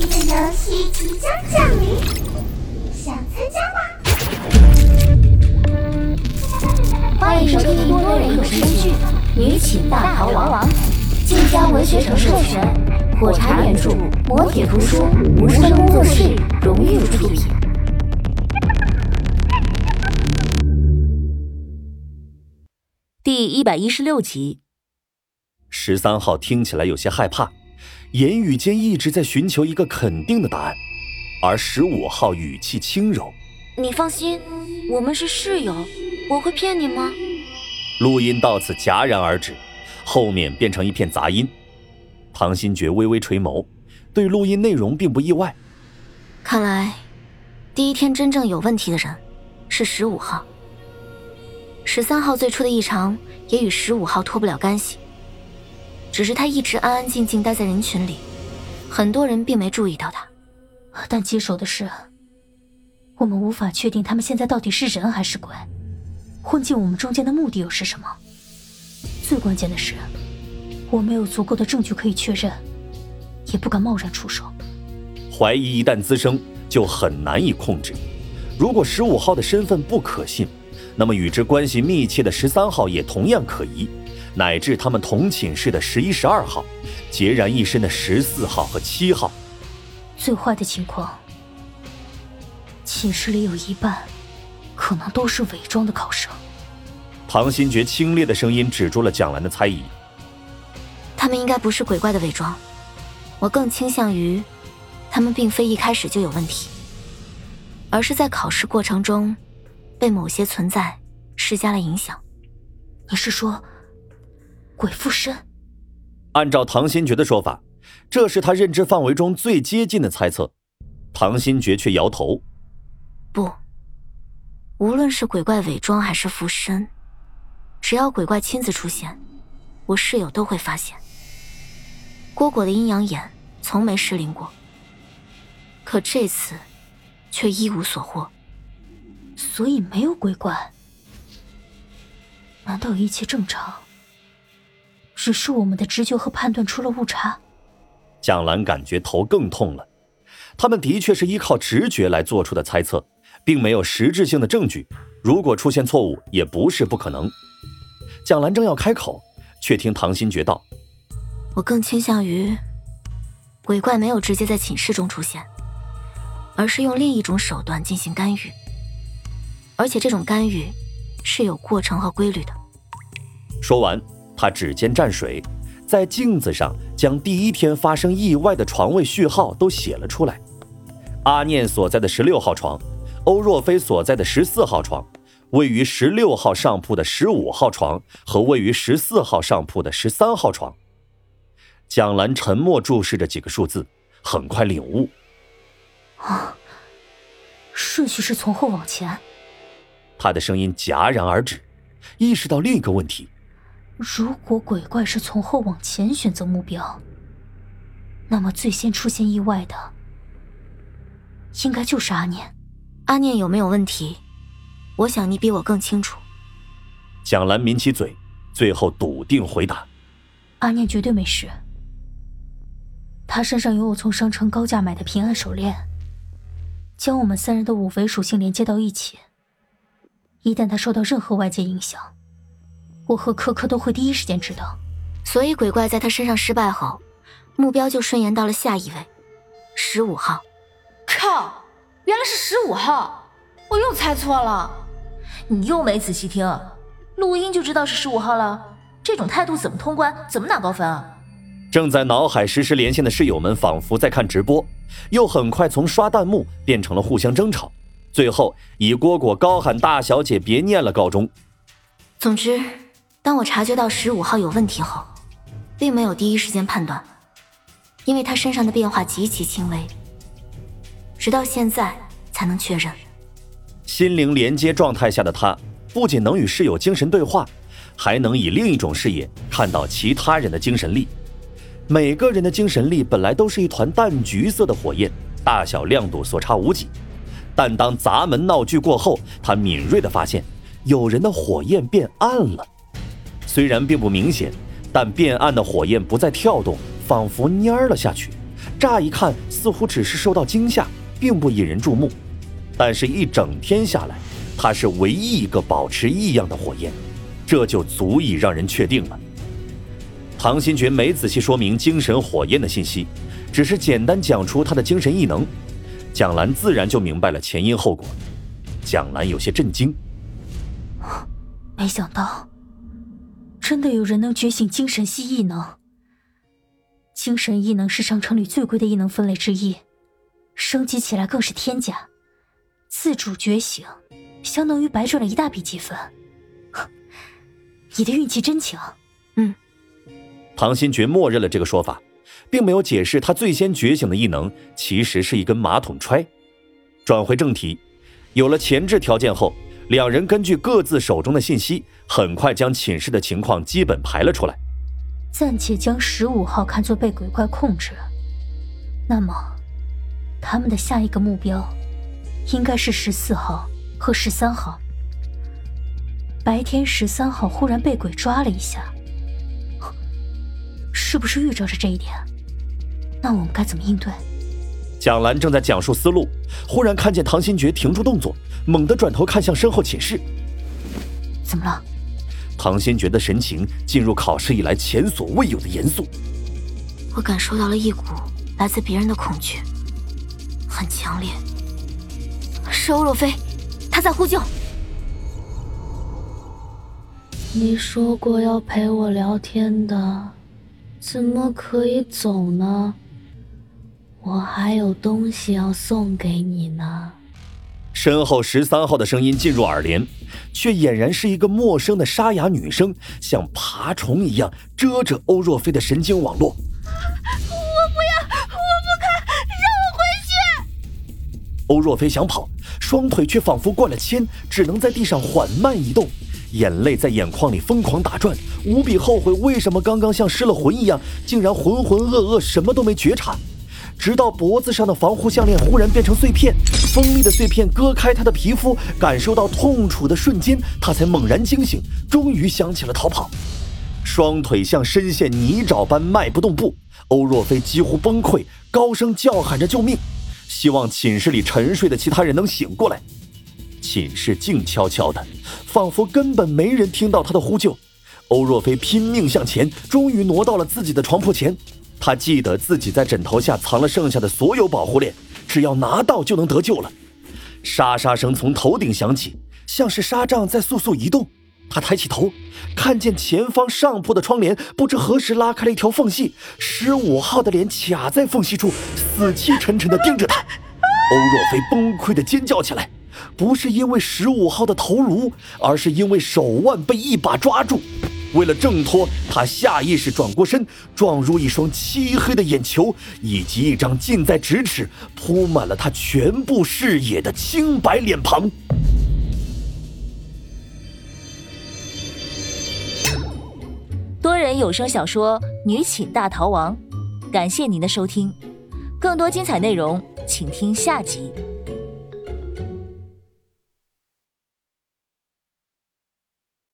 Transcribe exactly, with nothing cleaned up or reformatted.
的游戏即将降临，想参加吗？ 欢迎收听多人有声剧《女寝大逃亡》，晋江文学城授权，火柴原著，磨铁图书，无声工作室荣誉出品。 第一百一十六集。 十三号听起来有些害怕，言语间一直在寻求一个肯定的答案，而十五号语气轻柔：“ 你放心，我们是室友，我会骗你吗？” 录音到此戛然而止，后面变成一片杂音。唐新觉微微垂眸，对录音内容并不意外。 看来，第一天真正有问题的人是十五号。十三号最初的异常也与十五号脱不了干系，只是他一直安安静静待在人群里，很多人并没注意到他。 但棘手的是，我们无法确定他们现在到底是人还是鬼，混进我们中间的目的又是什么？最关键的是，我没有足够的证据可以确认，也不敢贸然出手。 怀疑一旦滋生，就很难以控制。如果十五号的身份不可信，那么与之关系密切的十三号也同样可疑，乃至他们同寝室的十一、十二号，孑然一身的十四号和七号。 最坏的情况，寝室里有一半可能都是伪装的考生。 唐新觉清冽的声音止住了蒋兰的猜疑。 他们应该不是鬼怪的伪装，我更倾向于他们并非一开始就有问题，而是在考试过程中被某些存在施加了影响。 你是说鬼附身？ 按照唐新觉的说法，这是他认知范围中最接近的猜测。唐新觉却摇头： 不，无论是鬼怪伪装还是附身，只要鬼怪亲自出现，我室友都会发现。蝈蝈的阴阳眼从没失灵过，可这次却一无所获。 所以没有鬼怪？难道一切正常？只是我们的直觉和判断出了误差？ 蒋兰感觉头更痛了。他们的确是依靠直觉来做出的猜测，并没有实质性的证据，如果出现错误也不是不可能。蒋兰正要开口，却听唐新觉道： 我更倾向于鬼怪没有直接在寝室中出现，而是用另一种手段进行干预，而且这种干预是有过程和规律的。 说完，他指尖蘸水，在镜子上将第一天发生意外的床位序号都写了出来。阿念所在的十六号床，欧若飞所在的十四号床，位于十六号上铺的十五号床和位于十四号上铺的十三号床。蒋兰沉默注视着几个数字，很快领悟。 啊，顺序是从后往前。 他的声音戛然而止，意识到另一个问题： 如果鬼怪是从后往前选择目标，那么最先出现意外的应该就是阿念。 阿念有没有问题，我想你比我更清楚。 蒋兰抿起嘴，最后笃定回答： 阿念绝对没事。他身上有我从商城高价买的平安手链，将我们三人的五维属性连接到一起。一旦他受到任何外界影响，我和可可都会第一时间知道。 所以鬼怪在他身上失败后，目标就顺延到了下一位，十五号。 靠，原来是十五号，我又猜错了。你又没仔细听，录音就知道是十五号了，这种态度怎么通关，怎么拿高分啊？ 正在脑海实时连线的室友们仿佛在看直播，又很快从刷弹幕变成了互相争吵，最后以蝈蝈高喊大小姐别念了告终。 总之，当我察觉到十五号有问题后，并没有第一时间判断，因为他身上的变化极其轻微，直到现在才能确认。 心灵连接状态下的他，不仅能与室友精神对话，还能以另一种视野看到其他人的精神力。每个人的精神力本来都是一团淡橘色的火焰，大小亮度所差无几。但当砸门闹剧过后，他敏锐地发现有人的火焰变暗了。虽然并不明显，但变暗的火焰不再跳动，仿佛蔫了下去， 乍一看似乎只是受到惊吓，并不引人注目，但是一整天下来，它是唯一一个保持异样的火焰，这就足以让人确定了。唐新觉没仔细说明精神火焰的信息，只是简单讲出他的精神异能，蒋兰自然就明白了前因后果。蒋兰有些震惊， 没想到真的有人能觉醒精神系异能。精神异能是上城里最贵的异能分类之一，升级起来更是天价，自主觉醒相当于白赚了一大笔积分。你的运气真强。 嗯， 唐新觉默认了这个说法，并没有解释他最先觉醒的异能其实是一根马桶揣。转回正题，有了前置条件后，两人根据各自手中的信息，很快将寝室的情况基本排了出来。 暂且将十五号看作被鬼怪控制，那么他们的下一个目标应该是十四号和十三号。白天十三号忽然被鬼抓了一下，是不是预兆着这一点？那我们该怎么应对？ 蒋兰正在讲述思路，忽然看见唐新觉停住动作，猛地转头看向身后寝室。 怎么了？ 唐新觉的神情进入考试以来前所未有的严肃。 我感受到了一股来自别人的恐惧，很强烈。是欧若飞，他在呼救。 你说过要陪我聊天的，怎么可以走呢？我还有东西要送给你呢。 身后十三号的声音进入耳帘，却俨然是一个陌生的沙哑女声，像爬虫一样遮着欧若飞的神经网络。 我不要，我不看，让我回去！ 欧若飞想跑，双腿却仿佛灌了铅，只能在地上缓慢移动，眼泪在眼眶里疯狂打转，无比后悔为什么刚刚像失了魂一样，竟然浑浑噩噩，什么都没觉察。直到脖子上的防护项链忽然变成碎片，锋利的碎片割开他的皮肤，感受到痛楚的瞬间，他才猛然惊醒，终于想起了逃跑。双腿像深陷泥沼般迈不动步，欧若飞几乎崩溃，高声叫喊着救命，希望寝室里沉睡的其他人能醒过来。寝室静悄悄的，仿佛根本没人听到他的呼救。欧若飞拼命向前，终于挪到了自己的床铺前。他记得自己在枕头下藏了剩下的所有保护链，只要拿到就能得救了。沙沙声从头顶响起，像是沙帐在速速移动。他抬起头，看见前方上铺的窗帘不知何时拉开了一条缝隙，十五号的脸卡在缝隙处，死气沉沉地盯着他。欧若飞崩溃地尖叫起来，不是因为十五号的头颅，而是因为手腕被一把抓住。为了挣脱，他下意识转过身，撞入一双漆黑的眼球，以及一张近在咫尺、铺满了他全部视野的清白脸庞。 多人有声小说《女寝大逃亡》，感谢您的收听，更多精彩内容请听下集。